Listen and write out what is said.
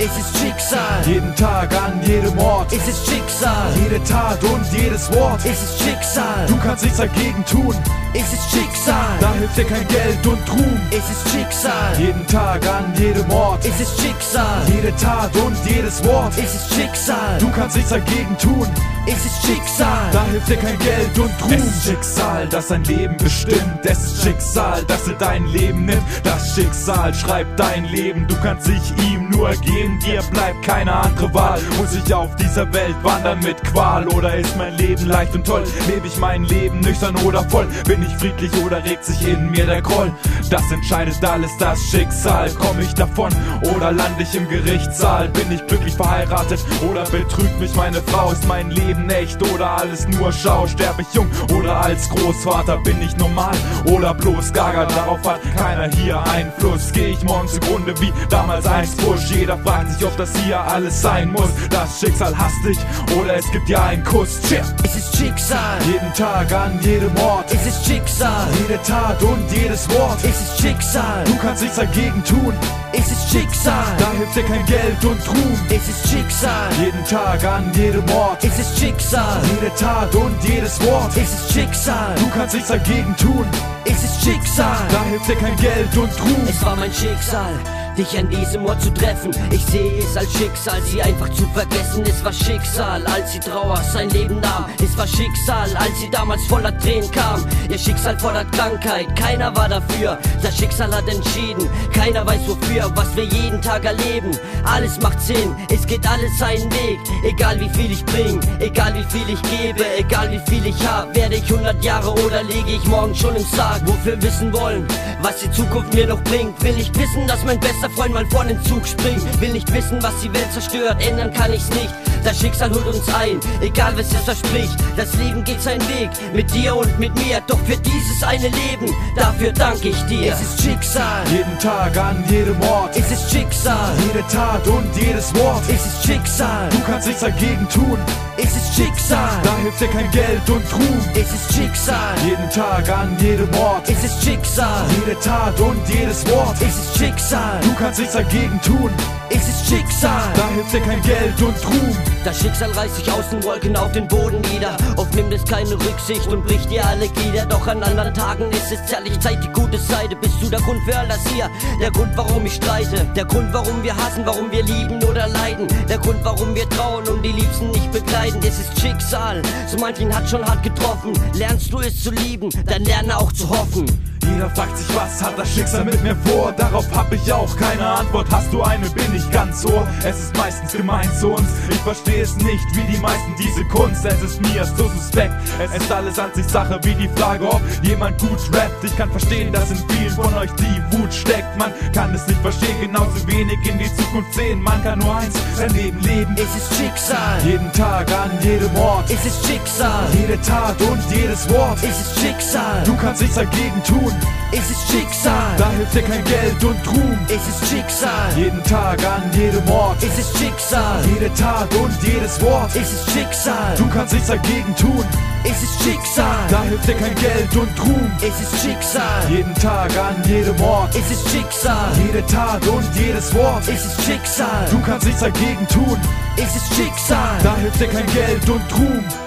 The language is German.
es ist Schicksal. Jeden Tag an jedem Ort, Es ist Schicksal. jede Tat und jedes Wort. Es ist Schicksal. Du kannst nichts dagegen tun, Es ist Schicksal. da hilft dir kein Geld und Ruhm. Es ist Schicksal. Jeden Tag an jedem Ort, Es ist Schicksal. jede Tat und jedes Wort. Es ist Schicksal. Du kannst nichts dagegen tun, Es ist Schicksal. da hilft dir kein Geld und Ruhm. Es ist Schicksal, das dein Leben bestimmt. Es ist Schicksal, dass dir dein Leben nimmt. Das Schicksal schreibt dein Leben. Du kannst dich ihm nur geben. Dir bleibt keine andere Wahl. Muss ich auf dieser Welt wandern mit Qual? Oder ist mein Leben leicht und toll? Lebe ich mein Leben nüchtern oder voll? Bin ich friedlich oder regt sich in mir der Groll? Das entscheidet alles das Schicksal. Komm ich davon oder lande ich im Gerichtssaal? Bin ich glücklich verheiratet oder betrügt mich meine Frau? Ist mein Leben echt oder alles nur Schau? Sterbe ich jung oder als Großvater? Bin ich normal oder bloß gaga? Darauf hat keiner hier Einfluss. Geh ich morgen zugrunde wie damals einst Bush? Jeder fragt sich, ob das hier alles sein muss. Das Schicksal hasst dich oder es gibt dir einen Kuss. Cheers. Es ist Schicksal. Jeden Tag an jedem Ort, Es ist Schicksal. jede Tat und jedes Wort. Es ist Schicksal. Du kannst nichts dagegen tun, Es ist Schicksal. da hilft dir kein Geld und Ruhm. Es ist Schicksal. Jeden Tag an jedem Ort, Es ist Schicksal. jede Tat und jedes Wort. Es ist Schicksal. Du kannst nichts dagegen tun, Es ist Schicksal. da hilft dir kein Geld und Ruhm. Es war mein Schicksal, dich an diesem Ort zu treffen. Ich sehe es als Schicksal, sie einfach zu vergessen. Es war Schicksal, als sie Trauer sein Leben nahm. Es war Schicksal, als sie damals voller Tränen kam. Ihr Schicksal fordert Krankheit, keiner war dafür. Das Schicksal hat entschieden, keiner weiß wofür. Was wir jeden Tag erleben, alles macht Sinn. Es geht alles seinen Weg, egal wie viel ich bring, egal wie viel ich gebe, egal wie viel ich hab. Werde ich 100 Jahre oder liege ich morgen schon im Sarg? Wofür wissen wollen, was die Zukunft mir noch bringt? Will ich wissen, dass mein bester Freund mal vor den Zug springt? Will nicht wissen, was die Welt zerstört, ändern kann ich's nicht. Das Schicksal holt uns ein, egal was es verspricht. Das Leben geht seinen Weg, mit dir und mit mir. Doch für dieses eine Leben, dafür danke ich dir. Es ist Schicksal. Jeden Tag an jedem Ort, Es ist Schicksal. jede Tat und jedes Wort. Es ist Schicksal. Du kannst nichts dagegen tun, Es ist Schicksal. da hilft dir kein Geld und Ruhm. Es ist Schicksal. Jeden Tag an jedem Ort, Es ist Schicksal. jede Tat und jedes Wort. Es ist Schicksal. Du kannst nichts dagegen tun, Es ist Schicksal. da hilft dir kein Geld und Ruhm. Das Schicksal reißt sich aus den Wolken auf den Boden nieder. Oft nimmt es keine Rücksicht und bricht dir alle Glieder. Doch an anderen Tagen ist es zärtlich, zeigt die gute Seite. Bist du der Grund für all das hier? Der Grund, warum ich streite. Der Grund, warum wir hassen, warum wir lieben oder leiden. Der Grund, warum wir trauen und die Liebsten nicht begleiten. Es ist Schicksal, so manchen hat schon hart getroffen. Lernst du es zu lieben, dann lerne auch zu hoffen. Jeder fragt sich, was hat das Schicksal mit mir vor? Darauf hab ich auch keine Antwort. Hast du eine, bin ich ganz ohr. Es ist meistens gemein zu uns. Ich verstehe es nicht, wie die meisten diese Kunst. Es ist mir so suspekt. Es ist alles Ansichtssache, wie die Frage, ob jemand gut rappt. Ich kann verstehen, dass in vielen von euch die Wut steckt. Man kann es nicht verstehen, genauso wenig in die Zukunft sehen. Man kann nur eins, sein Leben leben. Es ist Schicksal. Jeden Tag an jedem Ort, Es ist Schicksal. jede Tat und jedes Wort. Es ist Schicksal. Du kannst nichts dagegen tun, Es ist Schicksal. da hilft dir kein Geld und Ruhm. Es ist Schicksal. Jeden Tag an jedem Ort, Es ist Schicksal. jede Tat und jedes Wort. Es ist Schicksal. Du kannst nichts dagegen tun, Es ist Schicksal. da hilft dir kein Geld und Ruhm. Es ist Schicksal. Jeden Tag an jedem Ort, Es ist Schicksal. jede Tat und jedes Wort. Es ist Schicksal. Du kannst nichts dagegen tun, Es ist Schicksal. da hilft dir kein Geld und Ruhm.